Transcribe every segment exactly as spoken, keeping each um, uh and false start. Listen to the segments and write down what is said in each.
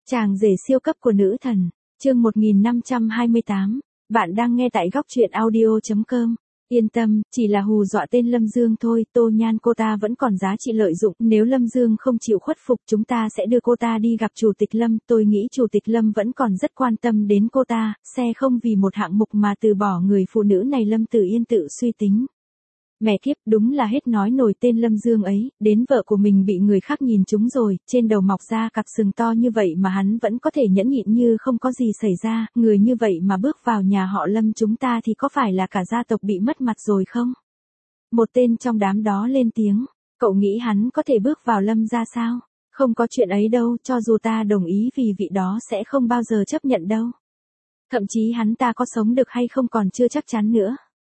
Chàng rể siêu cấp của nữ thần, chương một nghìn năm trăm hai mươi tám, bạn đang nghe tại góc truyện audio chấm com. Yên tâm, chỉ là hù dọa tên Lâm Dương thôi, Tô Nhan cô ta vẫn còn giá trị lợi dụng, nếu Lâm Dương không chịu khuất phục chúng ta sẽ đưa cô ta đi gặp Chủ tịch Lâm, tôi nghĩ Chủ tịch Lâm vẫn còn rất quan tâm đến cô ta, sẽ không vì một hạng mục mà từ bỏ người phụ nữ này. Lâm Tử Yên tự suy tính. Mẹ kiếp, đúng là hết nói nổi tên Lâm Dương ấy, đến vợ của mình bị người khác nhìn trúng rồi, trên đầu mọc ra cặp sừng to như vậy mà hắn vẫn có thể nhẫn nhịn như không có gì xảy ra, người như vậy mà bước vào nhà họ Lâm chúng ta thì có phải là cả gia tộc bị mất mặt rồi không? Một tên trong đám đó lên tiếng, cậu nghĩ hắn có thể bước vào Lâm gia sao? Không có chuyện ấy đâu, cho dù ta đồng ý vì vị đó sẽ không bao giờ chấp nhận đâu. Thậm chí hắn ta có sống được hay không còn chưa chắc chắn nữa.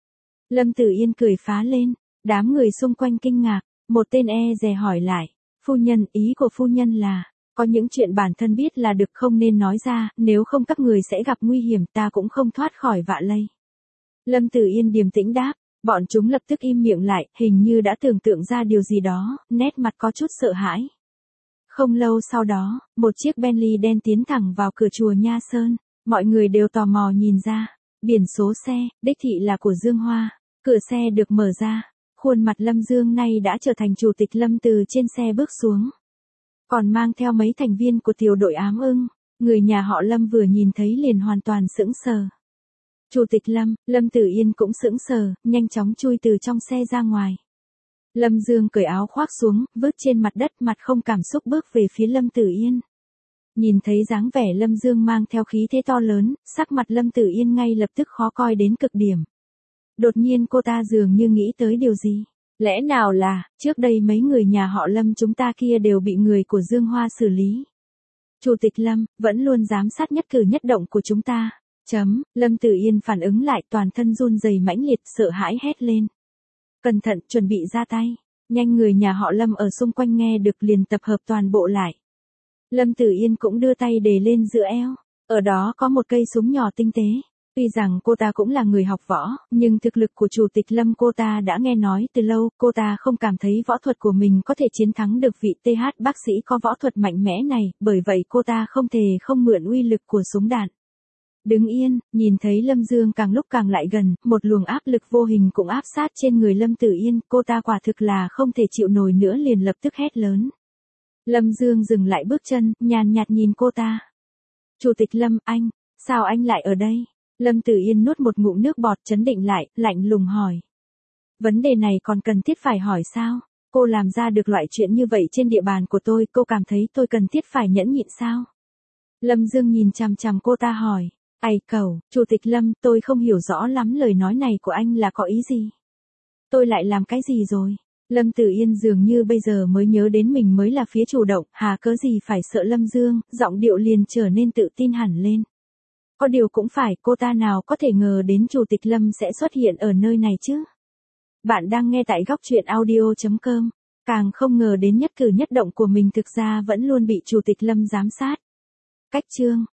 Lâm Tử Yên cười phá lên, đám người xung quanh kinh ngạc, một tên e dè hỏi lại, phu nhân, ý của phu nhân là, có những chuyện bản thân biết là được không nên nói ra, nếu không các người sẽ gặp nguy hiểm, ta cũng không thoát khỏi vạ lây. Lâm Tử Yên điềm tĩnh đáp, bọn chúng lập tức im miệng lại, hình như đã tưởng tượng ra điều gì đó, nét mặt có chút sợ hãi. Không lâu sau đó, một chiếc Bentley đen tiến thẳng vào cửa chùa Nha Sơn, mọi người đều tò mò nhìn ra. Biển số xe, đích thị là của Dương Hoa, cửa xe được mở ra, khuôn mặt Lâm Dương nay đã trở thành Chủ tịch Lâm từ trên xe bước xuống. Còn mang theo mấy thành viên của tiểu đội ám ưng, người nhà họ Lâm vừa nhìn thấy liền hoàn toàn sững sờ. Chủ tịch Lâm, Lâm Tử Yên cũng sững sờ, nhanh chóng chui từ trong xe ra ngoài. Lâm Dương cởi áo khoác xuống, vứt trên mặt đất, mặt không cảm xúc bước về phía Lâm Tử Yên. Nhìn thấy dáng vẻ Lâm Dương mang theo khí thế to lớn, sắc mặt Lâm Tử Yên ngay lập tức khó coi đến cực điểm. Đột nhiên cô ta dường như nghĩ tới điều gì. Lẽ nào là, trước đây mấy người nhà họ Lâm chúng ta kia đều bị người của Dương Hoa xử lý. Chủ tịch Lâm, vẫn luôn giám sát nhất cử nhất động của chúng ta. Chấm, Lâm Tử Yên phản ứng lại toàn thân run rẩy mãnh liệt sợ hãi hét lên. Cẩn thận, chuẩn bị ra tay. Nhanh người nhà họ Lâm ở xung quanh nghe được liền tập hợp toàn bộ lại. Lâm Tử Yên cũng đưa tay để lên giữa eo, ở đó có một cây súng nhỏ tinh tế. Tuy rằng cô ta cũng là người học võ, nhưng thực lực của Chủ tịch Lâm cô ta đã nghe nói từ lâu, cô ta không cảm thấy võ thuật của mình có thể chiến thắng được vị tê hát bác sĩ có võ thuật mạnh mẽ này, bởi vậy cô ta không thể không mượn uy lực của súng đạn. Đứng yên, nhìn thấy Lâm Dương càng lúc càng lại gần, một luồng áp lực vô hình cũng áp sát trên người Lâm Tử Yên, cô ta quả thực là không thể chịu nổi nữa liền lập tức hét lớn. Lâm Dương dừng lại bước chân, nhàn nhạt nhìn cô ta. Chủ tịch Lâm, anh, sao anh lại ở đây? Lâm Tử Yên nuốt một ngụm nước bọt trấn định lại, lạnh lùng hỏi. Vấn đề này còn cần thiết phải hỏi sao? Cô làm ra được loại chuyện như vậy trên địa bàn của tôi, cô cảm thấy tôi cần thiết phải nhẫn nhịn sao? Lâm Dương nhìn chằm chằm cô ta hỏi. Ây cẩu, Chủ tịch Lâm, tôi không hiểu rõ lắm lời nói này của anh là có ý gì? Tôi lại làm cái gì rồi? Lâm Tử Yên dường như bây giờ mới nhớ đến mình mới là phía chủ động, hà cớ gì phải sợ Lâm Dương, giọng điệu liền trở nên tự tin hẳn lên. Có điều cũng phải, cô ta nào có thể ngờ đến Chủ tịch Lâm sẽ xuất hiện ở nơi này chứ. Bạn đang nghe tại góc truyện audio chấm com, càng không ngờ đến nhất cử nhất động của mình thực ra vẫn luôn bị Chủ tịch Lâm giám sát. Cách chương